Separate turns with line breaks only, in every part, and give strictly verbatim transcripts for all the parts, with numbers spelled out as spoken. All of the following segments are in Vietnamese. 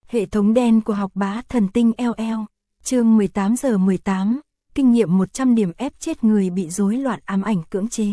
Hệ thống đen của học bá thần tinh lờ lờ. Chương mười tám giờ mười tám, kinh nghiệm một trăm điểm ép chết người bị rối loạn ám ảnh cưỡng chế.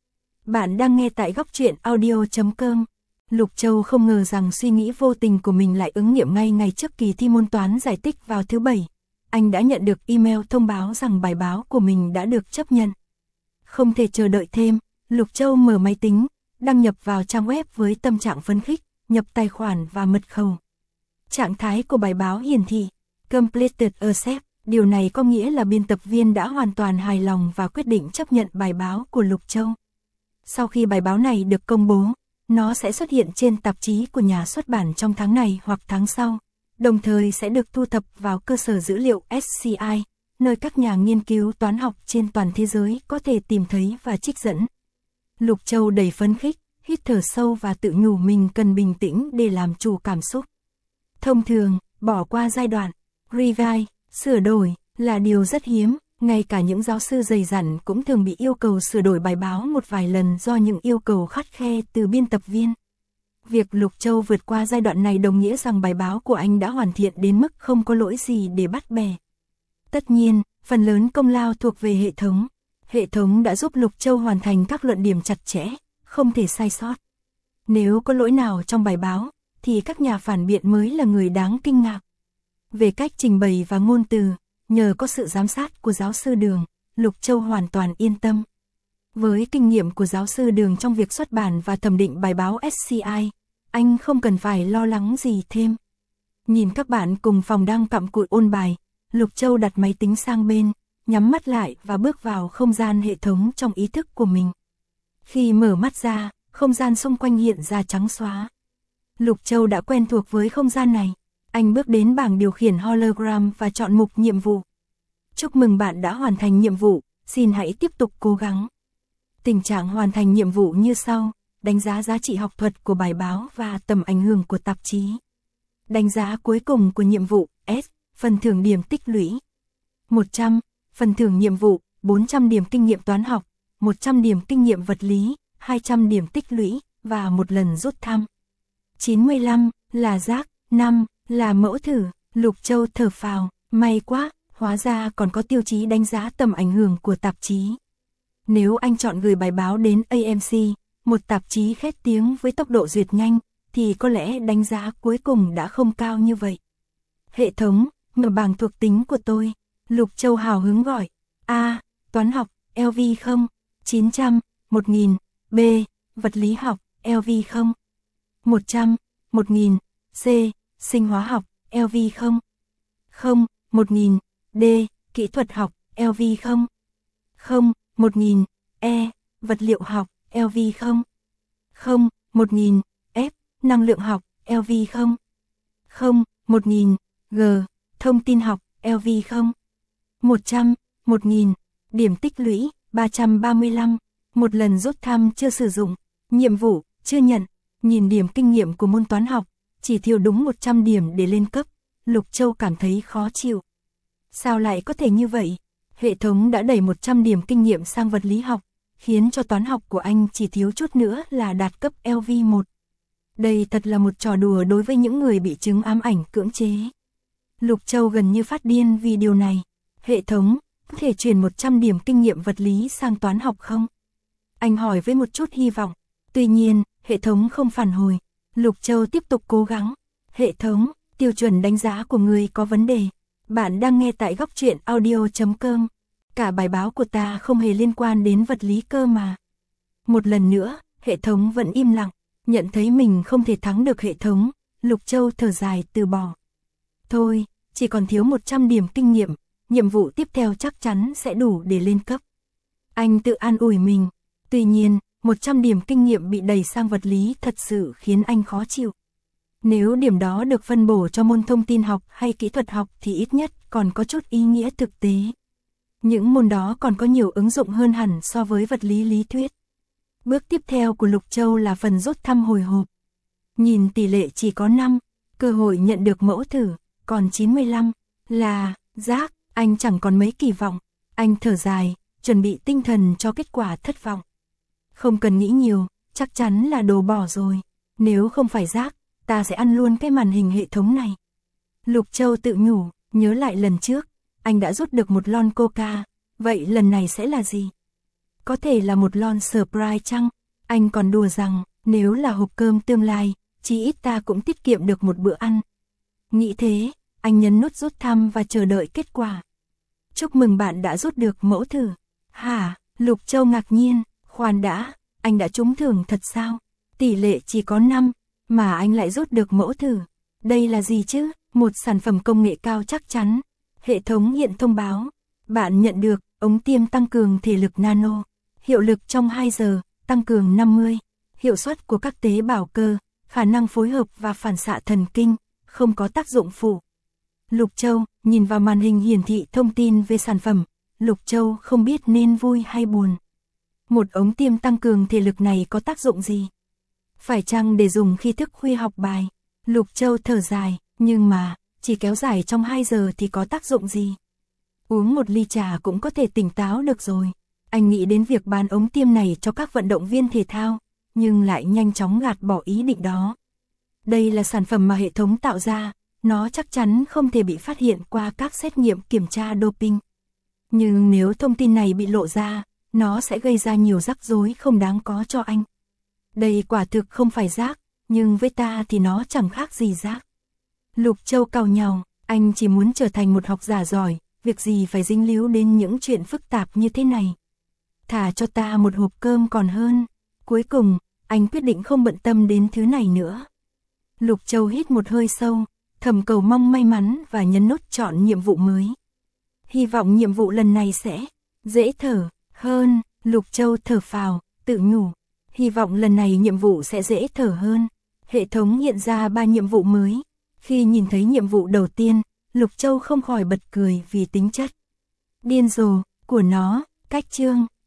Bạn đang nghe tại góc truyện audio chấm com. Lục Châu không ngờ rằng suy nghĩ vô tình của mình lại ứng nghiệm ngay ngày trước kỳ thi môn toán giải tích vào thứ bảy. Anh đã nhận được email thông báo rằng bài báo của mình đã được chấp nhận. Không thể chờ đợi thêm, Lục Châu mở máy tính, đăng nhập vào trang web với tâm trạng phấn khích, nhập tài khoản và mật khẩu. Trạng thái của bài báo hiển thị Completed Accept, điều này có nghĩa là biên tập viên đã hoàn toàn hài lòng và quyết định chấp nhận bài báo của Lục Châu. Sau khi bài báo này được công bố, nó sẽ xuất hiện trên tạp chí của nhà xuất bản trong tháng này hoặc tháng sau, đồng thời sẽ được thu thập vào cơ sở dữ liệu ét xê i, nơi các nhà nghiên cứu toán học trên toàn thế giới có thể tìm thấy và trích dẫn. Lục Châu đầy phấn khích, hít thở sâu và tự nhủ mình cần bình tĩnh để làm chủ cảm xúc. Thông thường, bỏ qua giai đoạn revise, sửa đổi là điều rất hiếm, ngay cả những giáo sư dày dặn cũng thường bị yêu cầu sửa đổi bài báo một vài lần do những yêu cầu khắt khe từ biên tập viên. Việc Lục Châu vượt qua giai đoạn này đồng nghĩa rằng bài báo của anh đã hoàn thiện đến mức không có lỗi gì để bắt bẻ. Tất nhiên, phần lớn công lao thuộc về hệ thống. Hệ thống đã giúp Lục Châu hoàn thành các luận điểm chặt chẽ, không thể sai sót. Nếu có lỗi nào trong bài báo, thì các nhà phản biện mới là người đáng kinh ngạc. Về cách trình bày và ngôn từ, nhờ có sự giám sát của giáo sư Đường, Lục Châu hoàn toàn yên tâm. Với kinh nghiệm của giáo sư Đường trong việc xuất bản và thẩm định bài báo ét xê i, anh không cần phải lo lắng gì thêm. Nhìn các bạn cùng phòng đang cặm cụi ôn bài, Lục Châu đặt máy tính sang bên, nhắm mắt lại và bước vào không gian hệ thống trong ý thức của mình. Khi mở mắt ra, không gian xung quanh hiện ra trắng xóa. Lục Châu đã quen thuộc với không gian này. Anh bước đến bảng điều khiển hologram và chọn mục nhiệm vụ. Chúc mừng bạn đã hoàn thành nhiệm vụ, xin hãy tiếp tục cố gắng. Tình trạng hoàn thành nhiệm vụ như sau: đánh giá giá trị học thuật của bài báo và tầm ảnh hưởng của tạp chí. Đánh giá cuối cùng của nhiệm vụ S, phần thưởng điểm tích lũy một trăm, phần thưởng nhiệm vụ bốn trăm điểm kinh nghiệm toán học, một trăm điểm kinh nghiệm vật lý, hai trăm điểm tích lũy và một lần rút thăm. chín mươi lăm là rác, năm là mẫu thử. Lục Châu thở phào, may quá, hóa ra còn có tiêu chí đánh giá tầm ảnh hưởng của tạp chí. Nếu anh chọn gửi bài báo đến a em xê, một tạp chí khét tiếng với tốc độ duyệt nhanh, thì có lẽ đánh giá cuối cùng đã không cao như vậy. Hệ thống, mở bảng thuộc tính của tôi. Lục Châu hào hứng gọi. A. Toán học, lờ vê không, chín trăm, một nghìn. B. Vật lý học, lờ vê không, một trăm, một nghìn. C. Sinh hóa học, lờ vê không, không, một nghìn. D. Kỹ thuật học, lờ vê không, không, một nghìn. E. Vật liệu học, lờ vê không, không, một nghìn. F. Năng lượng học, lờ vê không, không, một nghìn. G. Thông tin học, lờ vê không, một trăm, một nghìn. Điểm tích lũy, ba trăm ba mươi lăm. Một lần rút thăm chưa sử dụng. Nhiệm vụ, chưa nhận. Nhìn điểm kinh nghiệm của môn toán học, chỉ thiếu đúng một trăm điểm để lên cấp. Lục Châu cảm thấy khó chịu. Sao lại có thể như vậy? Hệ thống đã đẩy một trăm điểm kinh nghiệm sang vật lý học, khiến cho toán học của anh chỉ thiếu chút nữa là đạt cấp lờ vê một. Đây thật là một trò đùa đối với những người bị chứng ám ảnh cưỡng chế. Lục Châu gần như phát điên vì điều này. Hệ thống, có thể chuyển một trăm điểm kinh nghiệm vật lý sang toán học không? Anh hỏi với một chút hy vọng. Tuy nhiên, hệ thống không phản hồi. Lục Châu tiếp tục cố gắng. Hệ thống, tiêu chuẩn đánh giá của người có vấn đề. Bạn đang nghe tại góc truyện audio chấm com. Cả bài báo của ta không hề liên quan đến vật lý cơ mà. Một lần nữa, hệ thống vẫn im lặng. Nhận thấy mình không thể thắng được hệ thống, Lục Châu thở dài từ bỏ. Thôi, chỉ còn thiếu một trăm điểm kinh nghiệm, nhiệm vụ tiếp theo chắc chắn sẽ đủ để lên cấp. Anh tự an ủi mình. Tuy nhiên, một trăm điểm kinh nghiệm bị đẩy sang vật lý thật sự khiến anh khó chịu. Nếu điểm đó được phân bổ cho môn thông tin học hay kỹ thuật học thì ít nhất còn có chút ý nghĩa thực tế. Những môn đó còn có nhiều ứng dụng hơn hẳn so với vật lý lý thuyết. Bước tiếp theo của Lục Châu là phần rút thăm hồi hộp. Nhìn tỷ lệ chỉ có năm, cơ hội nhận được mẫu thử, còn chín mươi lăm là rác, anh chẳng còn mấy kỳ vọng. Anh thở dài, chuẩn bị tinh thần cho kết quả thất vọng. Không cần nghĩ nhiều, chắc chắn là đồ bỏ rồi. Nếu không phải rác, ta sẽ ăn luôn cái màn hình hệ thống này. Lục Châu tự nhủ, nhớ lại lần trước, anh đã rút được một lon coca, vậy lần này sẽ là gì? Có thể là một lon Sprite chăng? Anh còn đùa rằng, nếu là hộp cơm tương lai, chí ít ta cũng tiết kiệm được một bữa ăn. Nghĩ thế, anh nhấn nút rút thăm và chờ đợi kết quả. Chúc mừng bạn đã rút được mẫu thử. Hả? Lục Châu ngạc nhiên, khoan đã, anh đã trúng thưởng thật sao? Tỷ lệ chỉ có năm, mà anh lại rút được mẫu thử. Đây là gì chứ? Một sản phẩm công nghệ cao chắc chắn. Hệ thống hiện thông báo. Bạn nhận được ống tiêm tăng cường thể lực nano. Hiệu lực trong hai giờ, tăng cường năm mươi. Hiệu suất của các tế bào cơ, khả năng phối hợp và phản xạ thần kinh, không có tác dụng phụ. Lục Châu nhìn vào màn hình hiển thị thông tin về sản phẩm. Lục Châu không biết nên vui hay buồn. Một ống tiêm tăng cường thể lực này có tác dụng gì? Phải chăng để dùng khi thức khuya học bài? Lục Châu thở dài, nhưng mà, chỉ kéo dài trong hai giờ thì có tác dụng gì? Uống một ly trà cũng có thể tỉnh táo được rồi. Anh nghĩ đến việc bán ống tiêm này cho các vận động viên thể thao, nhưng lại nhanh chóng gạt bỏ ý định đó. Đây là sản phẩm mà hệ thống tạo ra, nó chắc chắn không thể bị phát hiện qua các xét nghiệm kiểm tra doping. Nhưng nếu thông tin này bị lộ ra, nó sẽ gây ra nhiều rắc rối không đáng có cho anh. Đây quả thực không phải rác, nhưng với ta thì nó chẳng khác gì rác. Lục Châu cau nhàu, anh chỉ muốn trở thành một học giả giỏi, việc gì phải dính líu đến những chuyện phức tạp như thế này. Thả cho ta một hộp cơm còn hơn. Cuối cùng, anh quyết định không bận tâm đến thứ này nữa. Lục Châu hít một hơi sâu, thầm cầu mong may mắn và nhấn nút chọn nhiệm vụ mới. Hy vọng nhiệm vụ lần này sẽ dễ thở hơn. Lục Châu thở phào, tự nhủ. Hy vọng lần này nhiệm vụ sẽ dễ thở hơn. Hệ thống hiện ra ba nhiệm vụ mới. Khi nhìn thấy nhiệm vụ đầu tiên, Lục Châu không khỏi bật cười vì tính chất điên rồ của nó. Cách chương